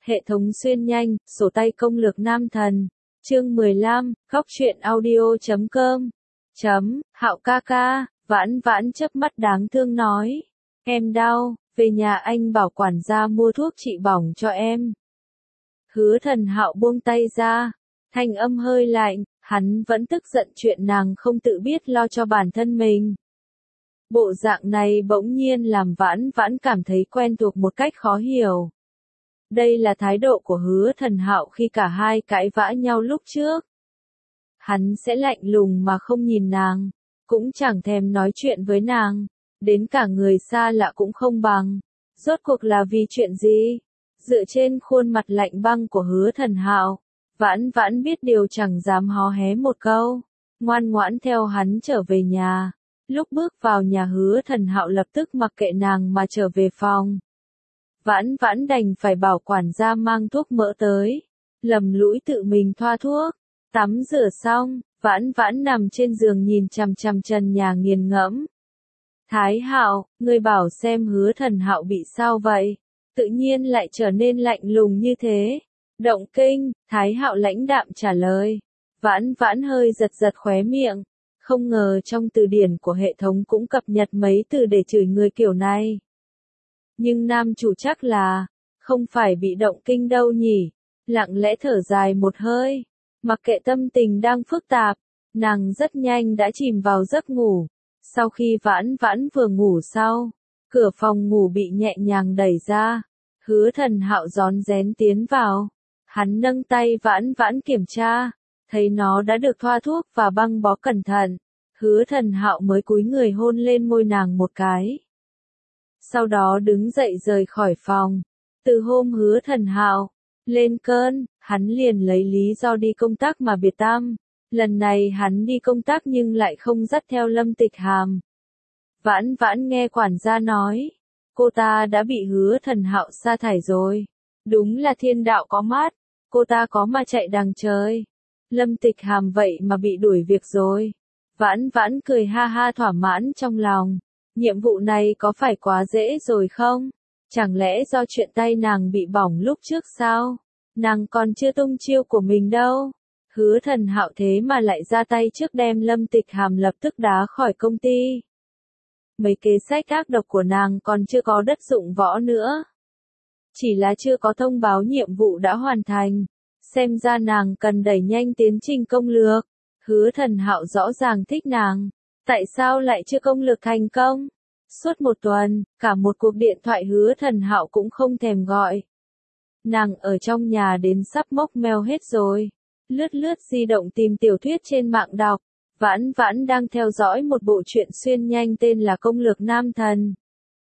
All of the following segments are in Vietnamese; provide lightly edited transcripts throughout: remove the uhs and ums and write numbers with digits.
Hệ thống xuyên nhanh, sổ tay công lược nam thần. Chương 15, góc truyện audio.com. Hạo ca ca, Vãn Vãn chớp mắt đáng thương nói. Em đau, về nhà anh bảo quản gia mua thuốc trị bỏng cho em. Hứa Thần Hạo buông tay ra, thanh âm hơi lạnh, hắn vẫn tức giận chuyện nàng không tự biết lo cho bản thân mình. Bộ dạng này bỗng nhiên làm Vãn Vãn cảm thấy quen thuộc một cách khó hiểu. Đây là thái độ của Hứa Thần Hạo khi cả hai cãi vã nhau lúc trước. Hắn sẽ lạnh lùng mà không nhìn nàng, cũng chẳng thèm nói chuyện với nàng, đến cả người xa lạ cũng không bằng. Rốt cuộc là vì chuyện gì? Dựa trên khuôn mặt lạnh băng của Hứa Thần Hạo, Vãn Vãn biết điều chẳng dám hó hé một câu, ngoan ngoãn theo hắn trở về nhà. Lúc bước vào nhà Hứa Thần Hạo lập tức mặc kệ nàng mà trở về phòng. Vãn Vãn đành phải bảo quản gia mang thuốc mỡ tới, lầm lũi tự mình thoa thuốc. Tắm rửa xong, Vãn Vãn nằm trên giường nhìn chằm chằm trần nhà nghiền ngẫm. Thái Hạo, ngươi bảo xem Hứa Thần Hạo bị sao vậy? Tự nhiên lại trở nên lạnh lùng như thế. Động kinh, Thái Hạo lãnh đạm trả lời. Vãn Vãn hơi giật giật khóe miệng. Không ngờ trong từ điển của hệ thống cũng cập nhật mấy từ để chửi người kiểu này. Nhưng nam chủ chắc là, không phải bị động kinh đâu nhỉ. Lặng lẽ thở dài một hơi. Mặc kệ tâm tình đang phức tạp, nàng rất nhanh đã chìm vào giấc ngủ. Sau khi Vãn Vãn vừa ngủ xong, cửa phòng ngủ bị nhẹ nhàng đẩy ra. Hứa Thần Hạo rón rén tiến vào. Hắn nâng tay Vãn Vãn kiểm tra, thấy nó đã được thoa thuốc và băng bó cẩn thận. Hứa Thần Hạo mới cúi người hôn lên môi nàng một cái. Sau đó đứng dậy rời khỏi phòng. Từ hôm Hứa Thần Hạo lên cơn, hắn liền lấy lý do đi công tác mà biệt tâm. Lần này hắn đi công tác nhưng lại không dắt theo Lâm Tịch Hàm. Vãn Vãn nghe quản gia nói, cô ta đã bị Hứa Thần Hạo sa thải rồi. Đúng là thiên đạo có mắt, cô ta có mà chạy đằng trời. Lâm Tịch Hàm vậy mà bị đuổi việc rồi. Vãn Vãn cười ha ha thỏa mãn trong lòng. Nhiệm vụ này có phải quá dễ rồi không? Chẳng lẽ do chuyện tay nàng bị bỏng lúc trước sao? Nàng còn chưa tung chiêu của mình đâu. Hứa Thần Hạo thế mà lại ra tay trước đem Lâm Tịch Hàm lập tức đá khỏi công ty. Mấy kế sách ác độc của nàng còn chưa có đất dụng võ nữa. Chỉ là chưa có thông báo nhiệm vụ đã hoàn thành. Xem ra nàng cần đẩy nhanh tiến trình công lược. Hứa Thần Hạo rõ ràng thích nàng. Tại sao lại chưa công lược thành công? Suốt một tuần, cả một cuộc điện thoại Hứa Thần Hạo cũng không thèm gọi. Nàng ở trong nhà đến sắp mốc meo hết rồi. Lướt lướt di động tìm tiểu thuyết trên mạng đọc. Vãn Vãn đang theo dõi một bộ truyện xuyên nhanh tên là Công lược Nam Thần.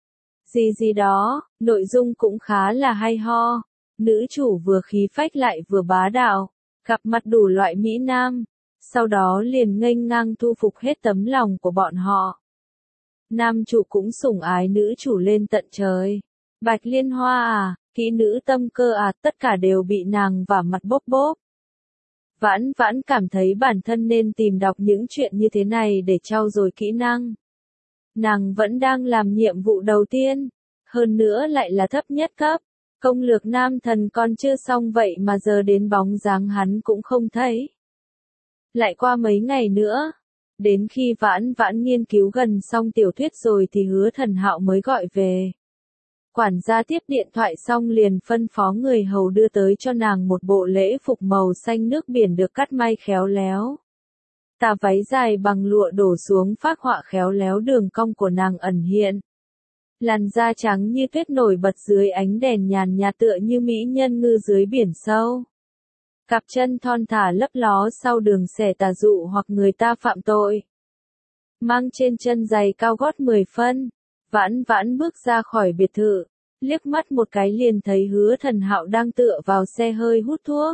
Gì đó, nội dung cũng khá là hay ho. Nữ chủ vừa khí phách lại vừa bá đạo, gặp mặt đủ loại mỹ nam. Sau đó liền nghênh ngang thu phục hết tấm lòng của bọn họ. Nam chủ cũng sủng ái nữ chủ lên tận trời. Bạch Liên Hoa à, kỹ nữ tâm cơ à, tất cả đều bị nàng vả mặt bốp bốp. Vãn Vãn cảm thấy bản thân nên tìm đọc những chuyện như thế này để trau dồi kỹ năng. Nàng vẫn đang làm nhiệm vụ đầu tiên, hơn nữa lại là thấp nhất cấp. Công lược nam thần còn chưa xong vậy mà giờ đến bóng dáng hắn cũng không thấy. Lại qua mấy ngày nữa, đến khi Vãn Vãn nghiên cứu gần xong tiểu thuyết rồi thì Hứa Thần Hạo mới gọi về. Quản gia tiếp điện thoại xong liền phân phó người hầu đưa tới cho nàng một bộ lễ phục màu xanh nước biển được cắt may khéo léo. Tà váy dài bằng lụa đổ xuống phác họa khéo léo đường cong của nàng ẩn hiện. Làn da trắng như tuyết nổi bật dưới ánh đèn nhàn nhạt tựa như mỹ nhân ngư dưới biển sâu. Cặp chân thon thả lấp ló sau đường xẻ tà dụ hoặc người ta phạm tội. Mang trên chân giày cao gót 10 phân. Vãn Vãn bước ra khỏi biệt thự, liếc mắt một cái liền thấy Hứa Thần Hạo đang tựa vào xe hơi hút thuốc.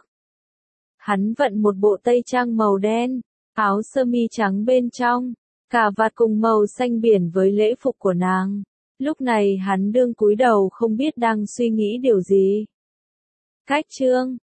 Hắn vận một bộ tây trang màu đen, áo sơ mi trắng bên trong, cà vạt cùng màu xanh biển với lễ phục của nàng. Lúc này hắn đương cúi đầu không biết đang suy nghĩ điều gì. Cách chương